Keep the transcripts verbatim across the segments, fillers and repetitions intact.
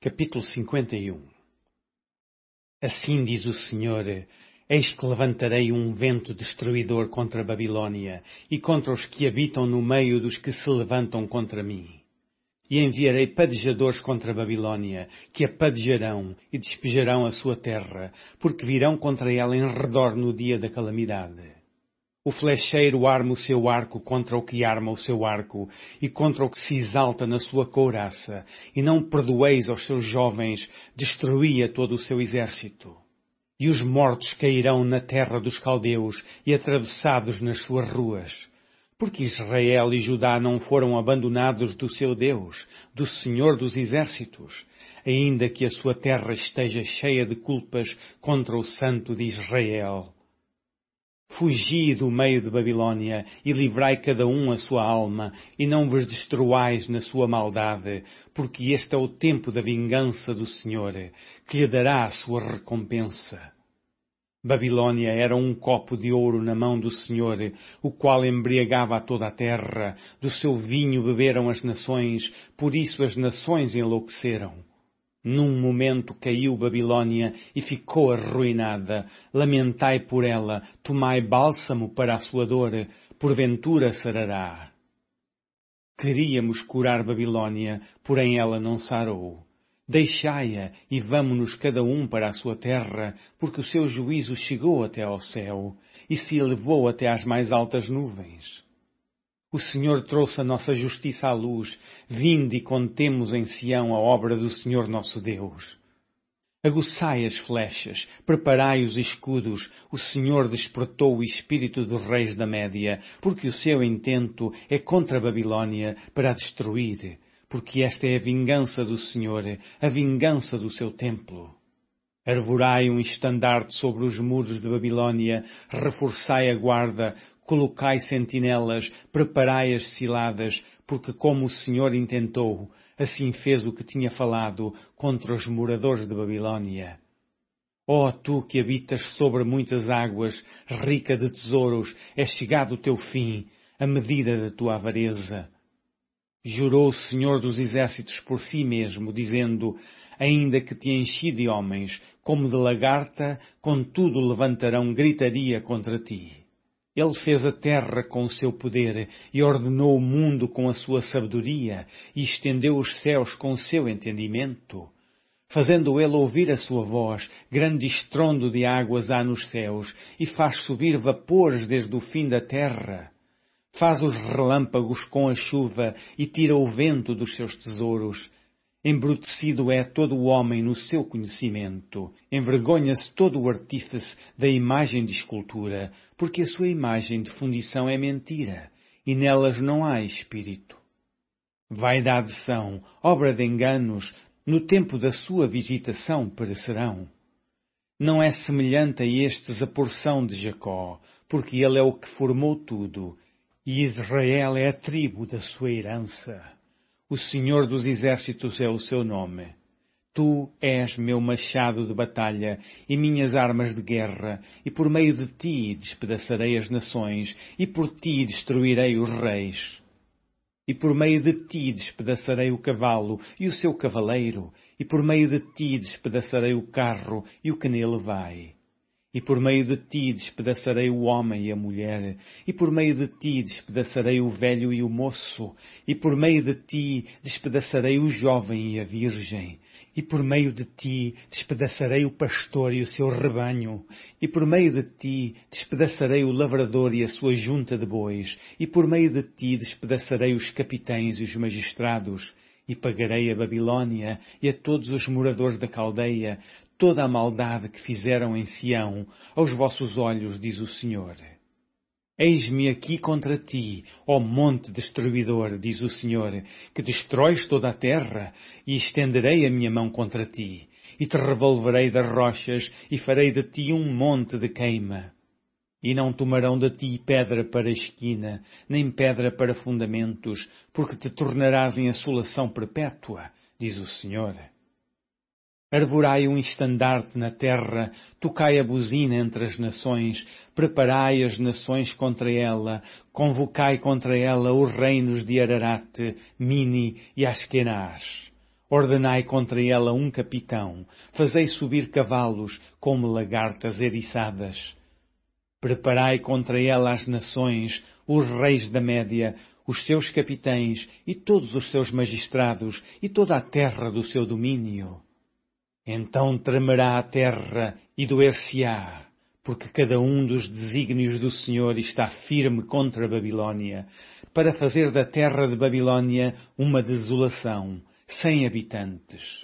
Capítulo cinquenta e um. Assim diz o Senhor: eis que levantarei um vento destruidor contra a Babilônia e contra os que habitam no meio dos que se levantam contra mim. E enviarei padejadores contra a Babilônia, que a padejarão e despejarão a sua terra, porque virão contra ela em redor no dia da calamidade. O flecheiro arma o seu arco contra o que arma o seu arco, e contra o que se exalta na sua couraça, e não perdoeis aos seus jovens, destruía todo o seu exército. E os mortos cairão na terra dos caldeus, e atravessados nas suas ruas. Porque Israel e Judá não foram abandonados do seu Deus, do Senhor dos exércitos, ainda que a sua terra esteja cheia de culpas contra o Santo de Israel. Fugi do meio de Babilônia e livrai cada um a sua alma, e não vos destruais na sua maldade, porque este é o tempo da vingança do Senhor, que lhe dará a sua recompensa. Babilônia era um copo de ouro na mão do Senhor, o qual embriagava a toda a terra. Do seu vinho beberam as nações, por isso as nações enlouqueceram. Num momento caiu Babilônia e ficou arruinada. Lamentai por ela, tomai bálsamo para a sua dor, porventura sarará. Queríamos curar Babilônia, porém ela não sarou. Deixai-a e vamo-nos cada um para a sua terra, porque o seu juízo chegou até ao céu e se elevou até às mais altas nuvens. O Senhor trouxe a nossa justiça à luz. Vinde e contemos em Sião a obra do Senhor nosso Deus. Aguçai as flechas, preparai os escudos. O Senhor despertou o espírito dos reis da Média, porque o seu intento é contra a Babilônia para a destruir, porque esta é a vingança do Senhor, a vingança do seu templo. Arvorai um estandarte sobre os muros de Babilônia, reforçai a guarda, colocai sentinelas, preparai as ciladas, porque como o Senhor intentou, assim fez o que tinha falado contra os moradores de Babilônia. Ó tu que habitas sobre muitas águas, rica de tesouros, é chegado o teu fim, a medida da tua avareza. Jurou o Senhor dos exércitos por si mesmo, dizendo: ainda que te enchi de homens, como de lagarta, contudo levantarão gritaria contra ti. Ele fez a terra com o seu poder, e ordenou o mundo com a sua sabedoria, e estendeu os céus com o seu entendimento. Fazendo ele ouvir a sua voz, grande estrondo de águas há nos céus, e faz subir vapores desde o fim da terra. Faz os relâmpagos com a chuva, e tira o vento dos seus tesouros. Embrutecido é todo o homem no seu conhecimento. Envergonha-se todo o artífice da imagem de escultura, porque a sua imagem de fundição é mentira, e nelas não há espírito. Vaidade são, obra de enganos, no tempo da sua visitação perecerão. Não é semelhante a estes a porção de Jacó, porque ele é o que formou tudo, e Israel é a tribo da sua herança. O Senhor dos exércitos é o seu nome. Tu és meu machado de batalha e minhas armas de guerra, e por meio de ti despedaçarei as nações, e por ti destruirei os reis. E por meio de ti despedaçarei o cavalo e o seu cavaleiro, e por meio de ti despedaçarei o carro e o que nele vai. E por meio de ti despedaçarei o homem e a mulher, e por meio de ti despedaçarei o velho e o moço, e por meio de ti despedaçarei o jovem e a virgem, e por meio de ti despedaçarei o pastor e o seu rebanho, e por meio de ti despedaçarei o lavrador e a sua junta de bois, e por meio de ti despedaçarei os capitães e os magistrados, e pagarei a Babilônia e a todos os moradores da Caldeia toda a maldade que fizeram em Sião, aos vossos olhos, diz o Senhor. Eis-me aqui contra ti, ó monte destruidor, diz o Senhor, que destróis toda a terra, e estenderei a minha mão contra ti, e te revolverei das rochas, e farei de ti um monte de queima. E não tomarão de ti pedra para esquina, nem pedra para fundamentos, porque te tornarás em assolação perpétua, diz o Senhor. Arvorai um estandarte na terra, tocai a buzina entre as nações, preparai as nações contra ela, convocai contra ela os reinos de Ararate, Mini e Askenaz. Ordenai contra ela um capitão, fazei subir cavalos como lagartas eriçadas. Preparai contra ela as nações, os reis da Média, os seus capitães e todos os seus magistrados e toda a terra do seu domínio. Então tremerá a terra e doer-se-á, porque cada um dos desígnios do Senhor está firme contra a Babilônia, para fazer da terra de Babilônia uma desolação, sem habitantes.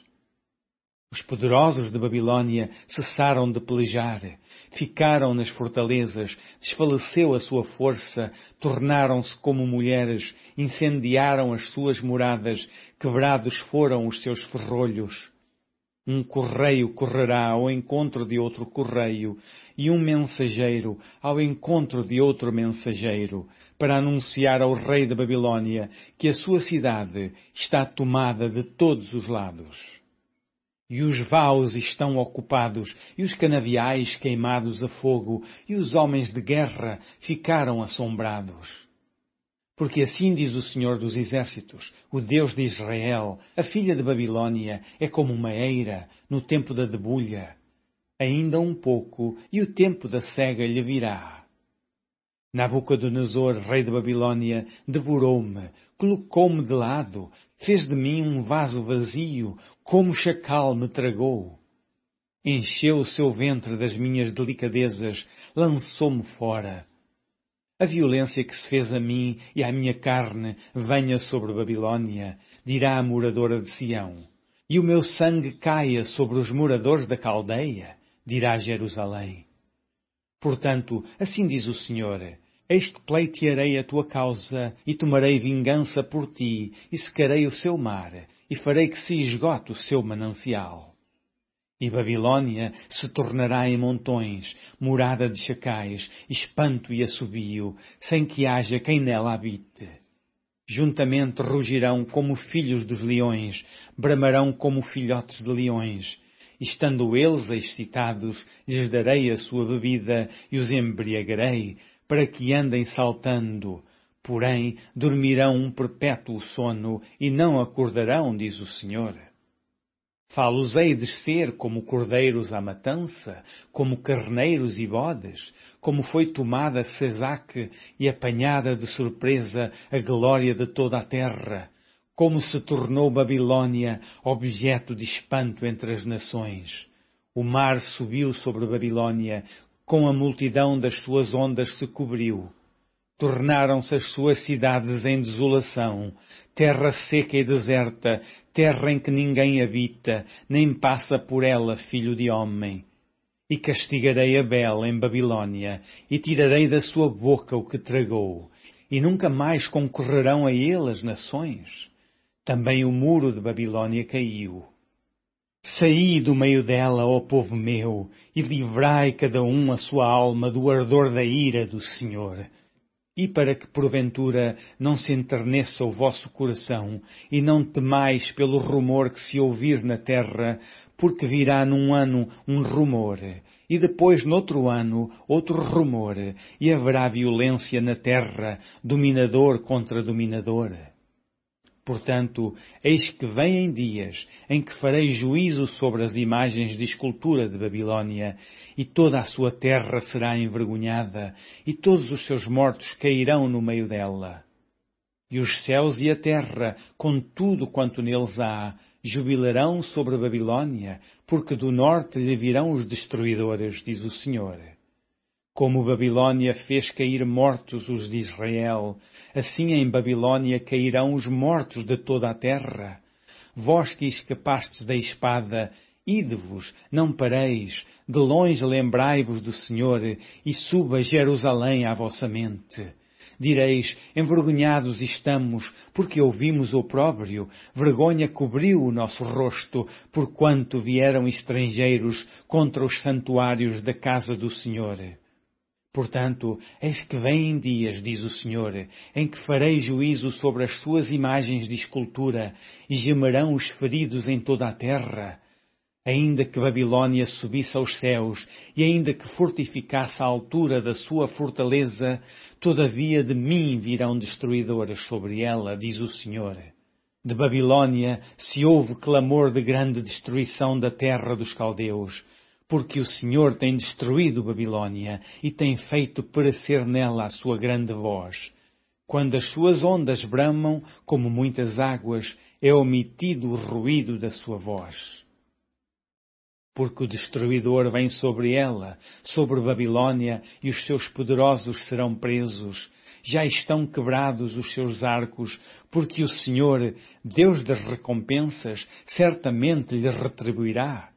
Os poderosos de Babilônia cessaram de pelejar, ficaram nas fortalezas, desfaleceu a sua força, tornaram-se como mulheres, incendiaram as suas moradas, quebrados foram os seus ferrolhos. Um correio correrá ao encontro de outro correio, e um mensageiro ao encontro de outro mensageiro, para anunciar ao rei da Babilônia que a sua cidade está tomada de todos os lados. E os vaus estão ocupados, e os canaviais queimados a fogo, e os homens de guerra ficaram assombrados. Porque assim diz o Senhor dos Exércitos, o Deus de Israel: a filha de Babilônia é como uma eira no tempo da debulha. Ainda um pouco, e o tempo da cega lhe virá. Nabucodonosor, rei de Babilônia, devorou-me, colocou-me de lado, fez de mim um vaso vazio, como chacal me tragou. Encheu o seu ventre das minhas delicadezas, lançou-me fora. A violência que se fez a mim e à minha carne venha sobre Babilônia, dirá a moradora de Sião. E o meu sangue caia sobre os moradores da Caldeia, dirá Jerusalém. Portanto, assim diz o Senhor: eis que pleitearei a tua causa, e tomarei vingança por ti, e secarei o seu mar, e farei que se esgote o seu manancial. E Babilônia se tornará em montões, morada de chacais, espanto e assobio, sem que haja quem nela habite. Juntamente rugirão como filhos dos leões, bramarão como filhotes de leões. Estando eles excitados, lhes darei a sua bebida e os embriagarei, para que andem saltando. Porém, dormirão um perpétuo sono e não acordarão, diz o Senhor. Fá-los-ei descer como cordeiros à matança, como carneiros e bodes, como foi tomada Sesaque e apanhada de surpresa a glória de toda a terra, como se tornou Babilônia objeto de espanto entre as nações. O mar subiu sobre Babilônia, com a multidão das suas ondas se cobriu. Tornaram-se as suas cidades em desolação, terra seca e deserta, terra em que ninguém habita, nem passa por ela filho de homem. E castigarei Abel em Babilônia, e tirarei da sua boca o que tragou, e nunca mais concorrerão a ele as nações. Também o muro de Babilônia caiu. Saí do meio dela, ó povo meu, e livrai cada um a sua alma do ardor da ira do Senhor. E para que, porventura, não se enterneça o vosso coração, e não temais pelo rumor que se ouvir na terra, porque virá num ano um rumor, e depois, noutro ano, outro rumor, e haverá violência na terra, dominador contra dominador. Portanto, eis que vêm dias em que farei juízo sobre as imagens de escultura de Babilônia, e toda a sua terra será envergonhada, e todos os seus mortos cairão no meio dela. E os céus e a terra, com tudo quanto neles há, jubilarão sobre a Babilônia, porque do norte lhe virão os destruidores, diz o Senhor. Como Babilônia fez cair mortos os de Israel, assim em Babilônia cairão os mortos de toda a terra. Vós que escapastes da espada, ide-vos, não pareis, de longe lembrai-vos do Senhor, e suba Jerusalém à vossa mente. Direis, envergonhados estamos, porque ouvimos o opróbrio, vergonha cobriu o nosso rosto, porquanto vieram estrangeiros contra os santuários da casa do Senhor. Portanto, eis que vêm dias, diz o Senhor, em que farei juízo sobre as suas imagens de escultura, e gemerão os feridos em toda a terra. Ainda que Babilônia subisse aos céus, e ainda que fortificasse a altura da sua fortaleza, todavia de mim virão destruidores sobre ela, diz o Senhor. De Babilônia se ouve clamor de grande destruição da terra dos caldeus, porque o Senhor tem destruído Babilônia e tem feito perecer nela a sua grande voz. Quando as suas ondas bramam como muitas águas, é omitido o ruído da sua voz. Porque o destruidor vem sobre ela, sobre Babilônia, e os seus poderosos serão presos. Já estão quebrados os seus arcos, porque o Senhor, Deus das recompensas, certamente lhe retribuirá.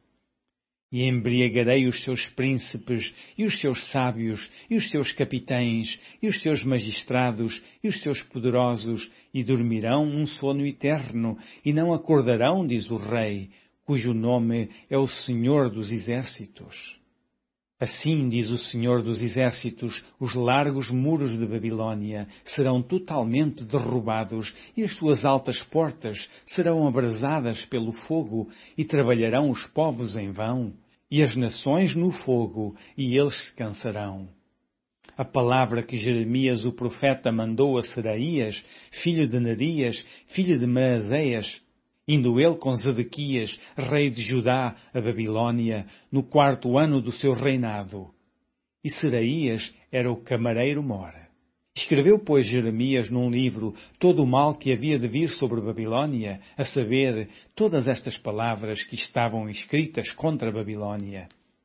E embriagarei os seus príncipes, e os seus sábios, e os seus capitães, e os seus magistrados, e os seus poderosos, e dormirão um sono eterno, e não acordarão, diz o Rei, cujo nome é o Senhor dos Exércitos. Assim, diz o Senhor dos Exércitos, os largos muros de Babilônia serão totalmente derrubados e as suas altas portas serão abrasadas pelo fogo e trabalharão os povos em vão e as nações no fogo e eles se cansarão. A palavra que Jeremias o profeta mandou a Seraías, filho de Nerias, filho de Maazéas, indo ele com Zedequias, rei de Judá, a Babilônia, no quarto ano do seu reinado. E Seraías era o camareiro-mor. Escreveu, pois, Jeremias num livro todo o mal que havia de vir sobre Babilônia, a saber, todas estas palavras que estavam escritas contra a Babilônia.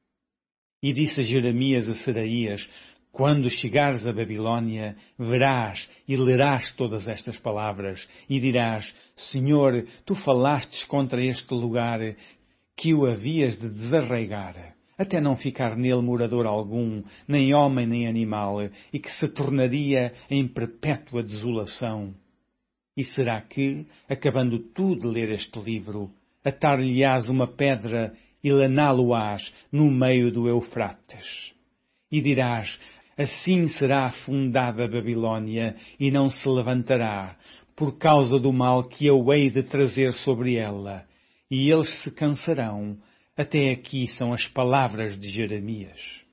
E disse Jeremias a Seraías: Quando chegares a Babilônia, verás e lerás todas estas palavras, e dirás: Senhor, tu falastes contra este lugar, que o havias de desarraigar, até não ficar nele morador algum, nem homem nem animal, e que se tornaria em perpétua desolação. E será que, acabando tu de ler este livro, atar-lhe-ás uma pedra e laná-lo-ás no meio do Eufrates? E dirás: Assim será afundada a Babilônia e não se levantará, por causa do mal que eu hei de trazer sobre ela. E eles se cansarão. Até aqui são as palavras de Jeremias.